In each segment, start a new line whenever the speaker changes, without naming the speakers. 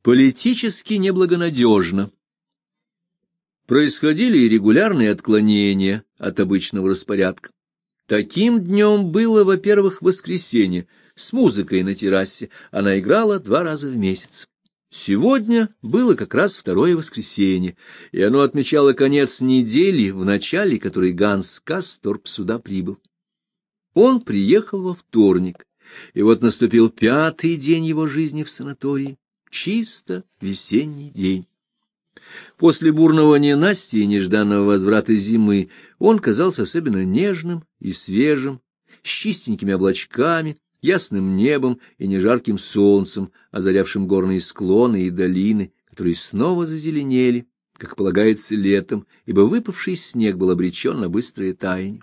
Политически неблагонадежно. Происходили и регулярные отклонения от обычного распорядка. Таким днем было, во-первых, воскресенье, с музыкой на террасе, она играла 2 раза в месяц. Сегодня было как раз второе воскресенье, и оно отмечало конец недели, в начале которой Ганс Касторп сюда прибыл. Он приехал во вторник, и вот наступил 5-й день его жизни в санатории, чисто весенний день. После бурного ненастья и нежданного возврата зимы он казался особенно нежным и свежим, с чистенькими облачками, ясным небом и нежарким солнцем, озарявшим горные склоны и долины, которые снова зазеленели, как полагается летом, ибо выпавший снег был обречен на быстрое таяние.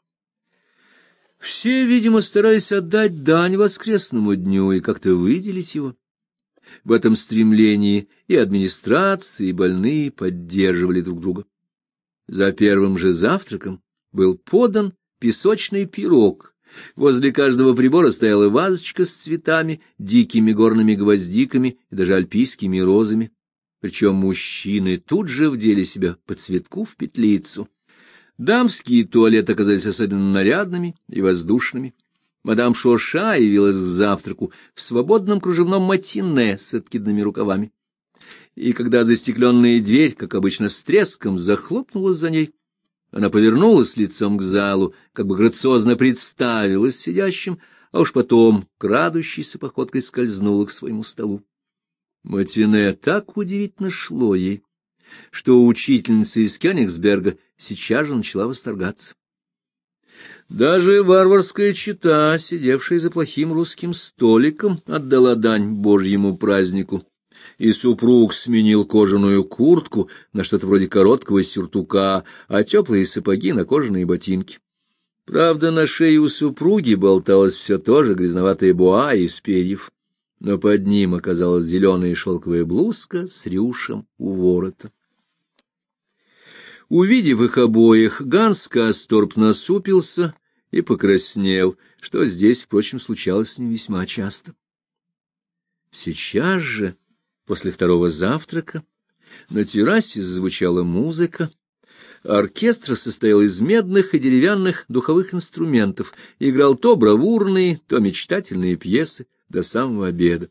Все, видимо, старались отдать дань воскресному дню и как-то выделить его. В этом стремлении и администрация, и больные поддерживали друг друга. За первым же завтраком был подан песочный пирог. Возле каждого прибора стояла вазочка с цветами, дикими горными гвоздиками и даже альпийскими розами. Причем мужчины тут же вдели себя по цветку в петлицу. Дамские туалеты оказались особенно нарядными и воздушными. Мадам Шоша явилась к завтраку в свободном кружевном матине с откидными рукавами. И когда застекленная дверь, как обычно, с треском захлопнулась за ней, она повернулась лицом к залу, как бы грациозно представилась сидящим, а уж потом, крадущейся походкой, скользнула к своему столу. Матине так удивительно шло ей, что учительница из Кёнигсберга сейчас же начала восторгаться. Даже варварская чета, сидевшая за плохим русским столиком, отдала дань Божьему празднику, и супруг сменил кожаную куртку на что-то вроде короткого сюртука, а теплые сапоги на кожаные ботинки. Правда, на шее у супруги болталось все то же грязноватое буа из перьев, но под ним оказалась зеленая шелковая блузка с рюшем у ворота. Увидев их обоих, Ганс Касторп насупился и покраснел, что здесь, впрочем, случалось с ним весьма часто. Сейчас же, после второго завтрака, на террасе зазвучала музыка. Оркестр состоял из медных и деревянных духовых инструментов, играл то бравурные, то мечтательные пьесы до самого обеда.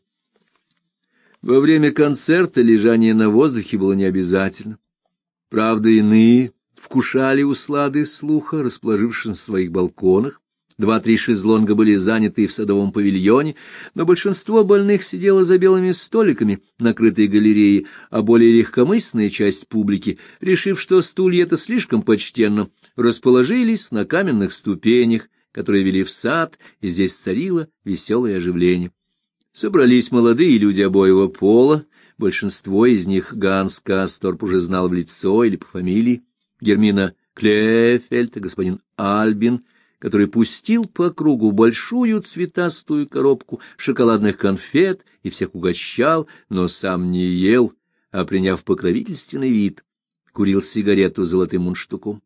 Во время концерта лежание на воздухе было необязательно. Правда, иные вкушали услады слуха, расположившись на своих балконах. 2-3 шезлонга были заняты в садовом павильоне, но большинство больных сидело за белыми столиками, накрытой галереей, а более легкомысленная часть публики, решив, что стулья — это слишком почтенно, расположились на каменных ступенях, которые вели в сад, и здесь царило веселое оживление. Собрались молодые люди обоего пола. Большинство из них Ганс Касторп уже знал в лицо или по фамилии. Гермина Клефельд и господин Альбин, который пустил по кругу большую цветастую коробку шоколадных конфет и всех угощал, но сам не ел, а, приняв покровительственный вид, курил сигарету с золотым мундштуком.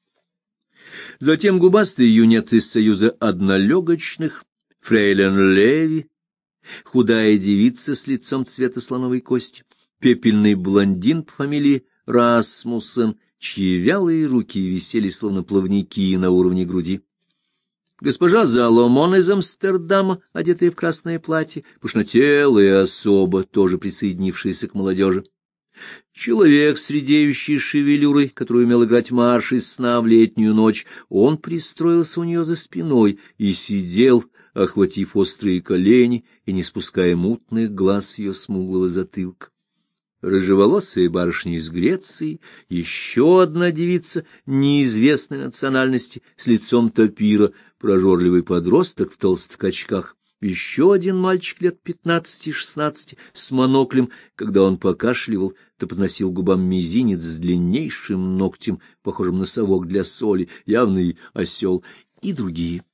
Затем губастый юнец из союза однолегочных, фрейлин Леви, худая девица с лицом цвета слоновой кости, пепельный блондин по фамилии Расмуссен, чьи вялые руки висели словно плавники на уровне груди. Госпожа Заломон из Амстердама, одетая в красное платье, пышнотелая особа, тоже присоединившаяся к молодежи. Человек с редеющей шевелюрой, который умел играть марш из сна в летнюю ночь, он пристроился у нее за спиной и сидел, охватив острые колени и не спуская мутных глаз с ее смуглого затылка. Рыжеволосая барышня из Греции, еще одна девица неизвестной национальности с лицом тапира, прожорливый подросток в толстых очках, еще один мальчик лет 15-16 с моноклем. Когда он покашливал, то подносил губам мизинец с длиннейшим ногтем, похожим на совок для соли, явный осел, и другие.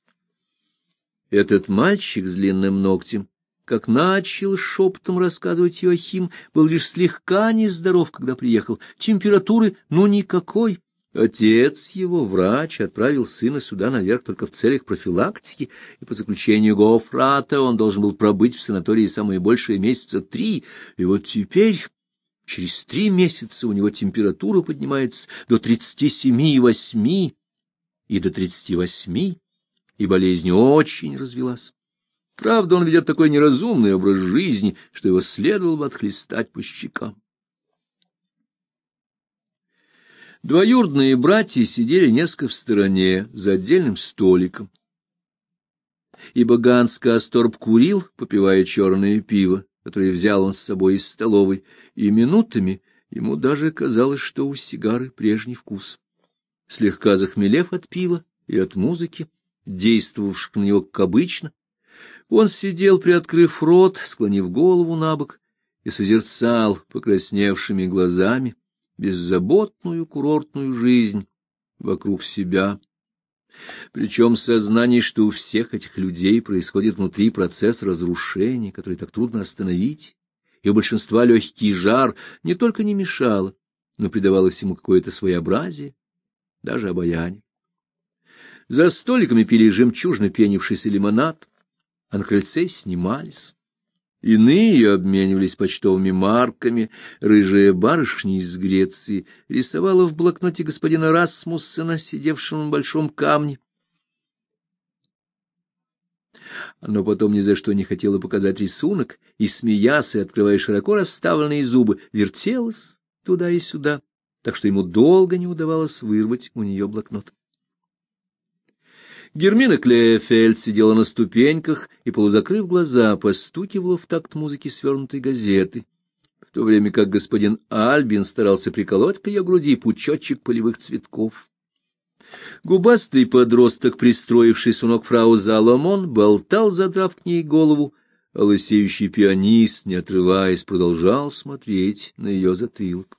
Этот мальчик с длинным ногтем, как начал шепотом рассказывать Йоахим, был лишь слегка нездоров, когда приехал. Температуры, никакой. Отец его, врач, отправил сына сюда наверх только в целях профилактики, и по заключению Гофрата он должен был пробыть в санатории самое большее месяца 3, и вот теперь, через 3 месяца, у него температура поднимается до 37,8 и до 38, и болезнь очень развелась. Правда, он ведет такой неразумный образ жизни, что его следовало бы отхлестать по щекам. Двоюродные братья сидели несколько в стороне, за отдельным столиком. Ибо Ганс Касторп курил, попивая черное пиво, которое взял он с собой из столовой, и минутами ему даже казалось, что у сигары прежний вкус. Слегка захмелев от пива и от музыки, действовавших на него как обычно, он сидел, приоткрыв рот, склонив голову набок, и созерцал покрасневшими глазами беззаботную курортную жизнь вокруг себя. Причем сознание, что у всех этих людей происходит внутри процесс разрушения, который так трудно остановить, и у большинства легкий жар не только не мешало, но придавало всему какое-то своеобразие, даже обаяние. За столиками пили жемчужно пенившийся лимонад, а на крыльце снимались. Иные обменивались почтовыми марками. Рыжая барышня из Греции рисовала в блокноте господина Расмуссена, сидевшего на большом камне. Но потом ни за что не хотела показать рисунок, и, смеясь и открывая широко расставленные зубы, вертелась туда и сюда, так что ему долго не удавалось вырвать у нее блокнот. Гермина Клеефельд сидела на ступеньках и, полузакрыв глаза, постукивала в такт музыки свернутой газеты, в то время как господин Альбин старался приколоть к ее груди пучочек полевых цветков. Губастый подросток, пристроившись у ног фрау Заломон, болтал, задрав к ней голову, а лысеющий пианист, не отрываясь, продолжал смотреть на ее затылок.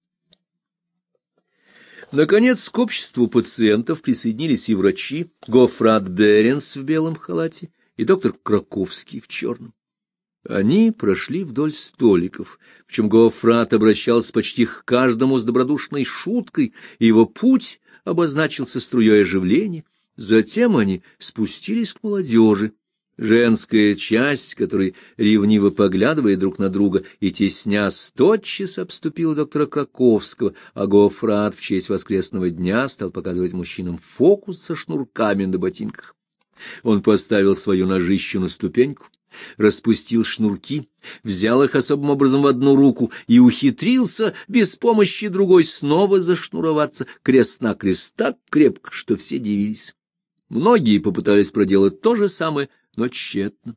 Наконец, к обществу пациентов присоединились и врачи, Гофрат Беренс в белом халате и доктор Краковский в черном. Они прошли вдоль столиков, причем Гофрат обращался почти к каждому с добродушной шуткой, и его путь обозначился струей оживления. Затем они спустились к молодежи. Женская часть, которая, ревниво поглядывая друг на друга и теснясь, тотчас обступила доктора Краковского, а Гофрат в честь воскресного дня стал показывать мужчинам фокус со шнурками на ботинках. Он поставил свою ножищу на ступеньку, распустил шнурки, взял их особым образом в одну руку и ухитрился без помощи другой снова зашнуроваться крест-накрест так крепко, что все дивились. Многие попытались проделать то же самое, но тщетно.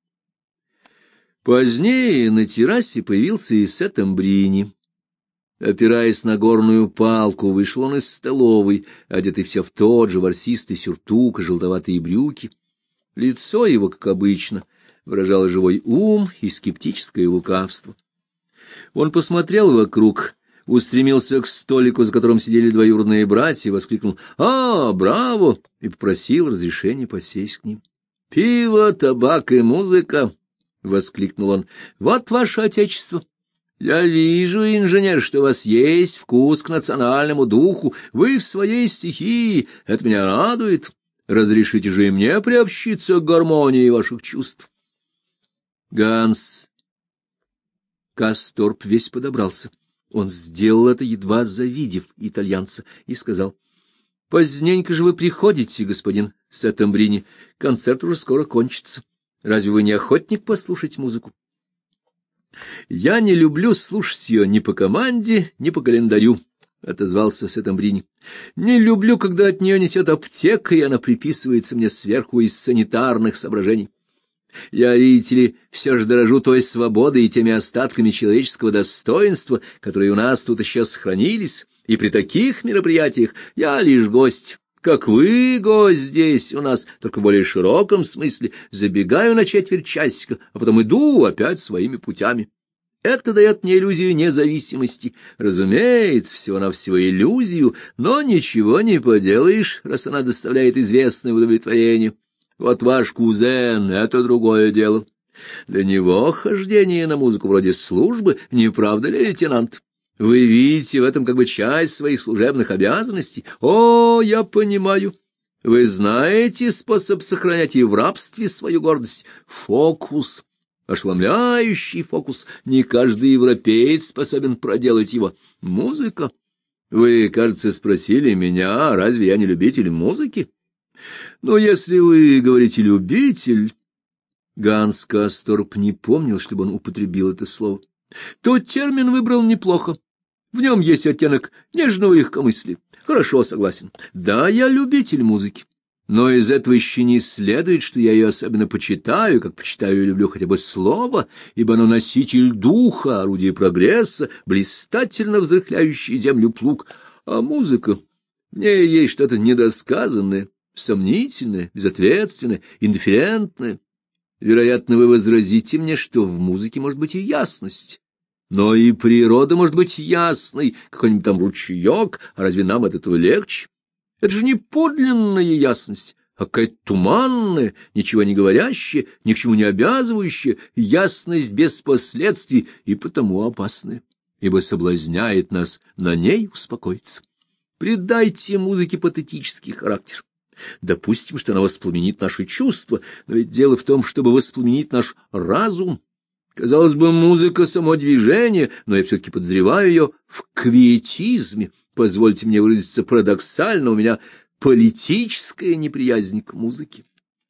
Позднее на террасе появился и Сеттембрини. Опираясь на горную палку, вышел он из столовой, одетый все в тот же ворсистый сюртук и желтоватые брюки. Лицо его, как обычно, выражало живой ум и скептическое лукавство. Он посмотрел вокруг, устремился к столику, за которым сидели двоюродные братья, воскликнул «А, браво!» и попросил разрешения подсесть к ним. «Пиво, табак и музыка!» — воскликнул он. «Вот ваше отечество! Я вижу, инженер, что у вас есть вкус к национальному духу. Вы в своей стихии. Это меня радует. Разрешите же и мне приобщиться к гармонии ваших чувств». Ганс Касторп весь подобрался. Он сделал это, едва завидев итальянца, и сказал: «Поздненько же вы приходите, господин Сеттембрини. Концерт уже скоро кончится. Разве вы не охотник послушать музыку?» «Я не люблю слушать ее ни по команде, ни по календарю», — отозвался Сеттембрини. «Не люблю, когда от нее несет аптека, и она приписывается мне сверху из санитарных соображений. Я, видите ли, все же дорожу той свободой и теми остатками человеческого достоинства, которые у нас тут еще сохранились, и при таких мероприятиях я лишь гость, как вы гость здесь у нас, только в более широком смысле, забегаю на четверть часика, а потом иду опять своими путями. Это дает мне иллюзию независимости. Разумеется, всего-навсего иллюзию, но ничего не поделаешь, раз она доставляет известное удовлетворение. Вот ваш кузен — это другое дело. Для него хождение на музыку вроде службы, не правда ли, лейтенант? Вы видите в этом как бы часть своих служебных обязанностей. О, я понимаю. Вы знаете способ сохранять и в рабстве свою гордость. Фокус. Ошеломляющий фокус. Не каждый европеец способен проделать его. Музыка. Вы, кажется, спросили меня, разве я не любитель музыки? Но если вы говорите «любитель», Ганс Касторп не помнил, чтобы он употребил это слово, то термин выбрал неплохо. В нем есть оттенок нежного легкомыслия. Хорошо, согласен. Да, я любитель музыки. Но из этого еще не следует, что я ее особенно почитаю, как почитаю и люблю хотя бы слово, ибо оно носитель духа, орудие прогресса, блистательно взрыхляющий землю плуг. А музыка, в ней есть что-то недосказанное, сомнительное, безответственное, индифферентное. Вероятно, вы возразите мне, что в музыке может быть и ясность. Но и природа может быть ясной, какой-нибудь там ручеек, а разве нам от этого легче? Это же не подлинная ясность, а какая-то туманная, ничего не говорящая, ни к чему не обязывающая, ясность без последствий и потому опасная, ибо соблазняет нас на ней успокоиться. Придайте музыке патетический характер. Допустим, что она воспламенит наши чувства, но ведь дело в том, чтобы воспламенить наш разум. Казалось бы, музыка — само движение, но я все-таки подозреваю ее в квиетизме. Позвольте мне выразиться парадоксально, у меня политическая неприязнь к музыке.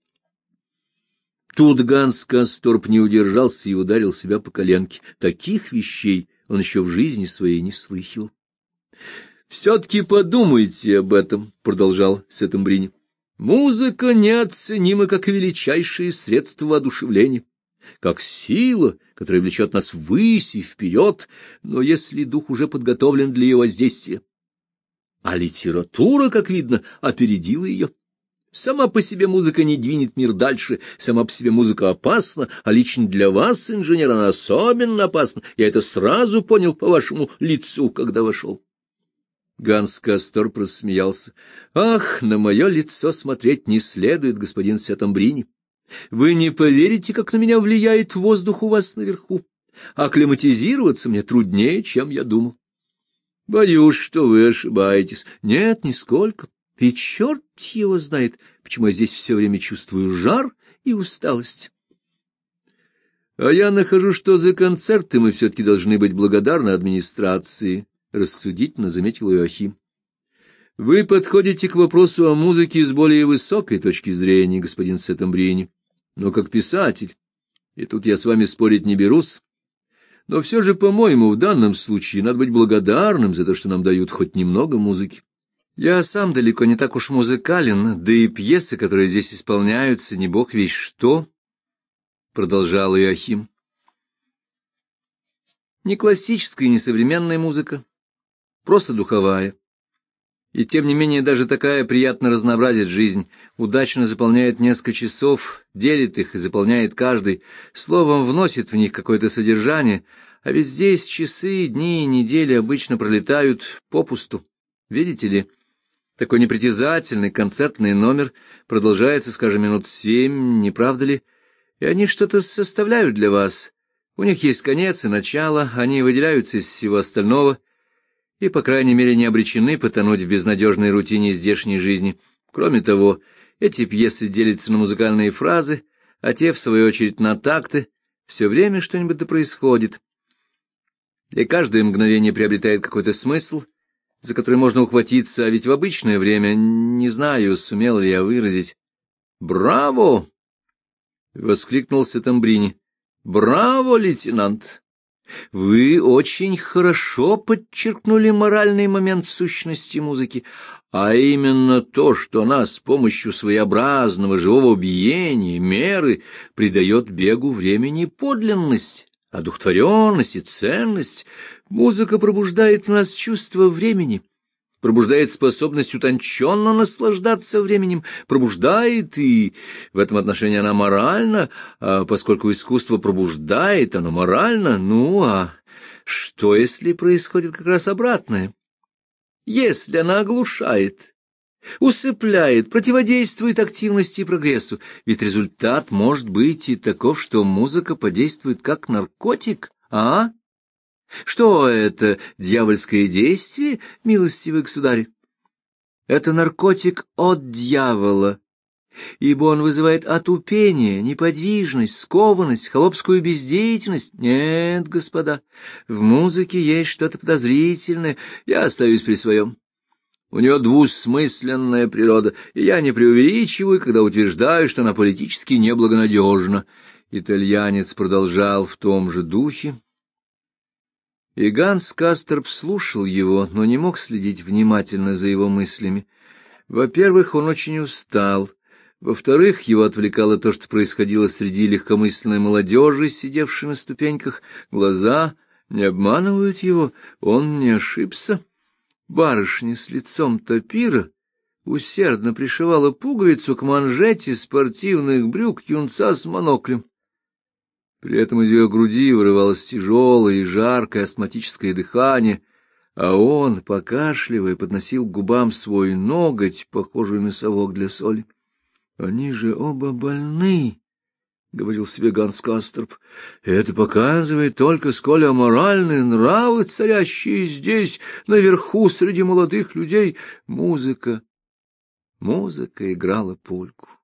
Тут Ганс Касторп не удержался и ударил себя по коленке. Таких вещей он еще в жизни своей не слыхивал. — Все-таки подумайте об этом, — продолжал Сеттембрини. — Музыка неоценима как величайшее средство воодушевления, как сила, которая влечет нас ввысь и вперед, но если дух уже подготовлен для ее воздействия. А литература, как видно, опередила ее. Сама по себе музыка не двинет мир дальше, сама по себе музыка опасна, а лично для вас, инженер, она особенно опасна. Я это сразу понял по вашему лицу, когда вошел. Ганс Касторп рассмеялся. — Ах, на мое лицо смотреть не следует, господин Сеттембрини. Вы не поверите, как на меня влияет воздух у вас наверху. Акклиматизироваться мне труднее, чем я думал. Боюсь, что вы ошибаетесь. Нет, нисколько. И черт его знает, почему я здесь все время чувствую жар и усталость. А я нахожу, что за концерты мы все-таки должны быть благодарны администрации, — рассудительно заметил Иоахим. Вы подходите к вопросу о музыке с более высокой точки зрения, господин Сеттембрини, но как писатель, и тут я с вами спорить не берусь, но все же, по-моему, в данном случае надо быть благодарным за то, что нам дают хоть немного музыки. Я сам далеко не так уж музыкален, да и пьесы, которые здесь исполняются, не бог весть что, — продолжал Иоахим. Не классическая и не современная музыка, просто духовая. И тем не менее даже такая приятно разнообразит жизнь, удачно заполняет несколько часов, делит их и заполняет каждый, словом, вносит в них какое-то содержание, а ведь здесь часы, дни и недели обычно пролетают попусту. Видите ли, такой непритязательный концертный номер продолжается, скажем, минут 7, не правда ли? И они что-то составляют для вас. У них есть конец и начало, они выделяются из всего остального и, по крайней мере, не обречены потонуть в безнадежной рутине здешней жизни. Кроме того, эти пьесы делятся на музыкальные фразы, а те, в свою очередь, на такты. Все время что-нибудь да происходит. И каждое мгновение приобретает какой-то смысл, за который можно ухватиться, а ведь в обычное время, не знаю, сумел ли я выразить. «Браво!» — воскликнул Сеттембрини. «Браво, лейтенант! Вы очень хорошо подчеркнули моральный момент в сущности музыки, а именно то, что она с помощью своеобразного живого биения, меры, придает бегу времени подлинность, одухотворенность и ценность. Музыка пробуждает в нас чувство времени, пробуждает способность утонченно наслаждаться временем, пробуждает, и в этом отношении она моральна, а поскольку искусство пробуждает, оно морально, ну а что, если происходит как раз обратное? Если она оглушает, усыпляет, противодействует активности и прогрессу, ведь результат может быть и таков, что музыка подействует как наркотик, а? Что это, дьявольское действие, милостивый государь? Это наркотик от дьявола, ибо он вызывает отупение, неподвижность, скованность, холопскую бездеятельность. Нет, господа, в музыке есть что-то подозрительное, я остаюсь при своем. У нее двусмысленная природа, и я не преувеличиваю, когда утверждаю, что она политически неблагонадежна. Итальянец продолжал в том же духе, и Ганс Касторп слушал его, но не мог следить внимательно за его мыслями. Во-первых, он очень устал. Во-вторых, его отвлекало то, что происходило среди легкомысленной молодежи, сидевшей на ступеньках. Глаза не обманывают его, он не ошибся. Барышня с лицом тапира усердно пришивала пуговицу к манжете спортивных брюк юнца с моноклем. При этом из ее груди вырывалось тяжелое и жаркое астматическое дыхание, а он, покашливая, подносил к губам свой ноготь, похожий на совок для соли. — Они же оба больны, — говорил себе Ганс Касторп. — Это показывает только, сколь аморальны нравы, царящие здесь, наверху, среди молодых людей. Музыка играла польку.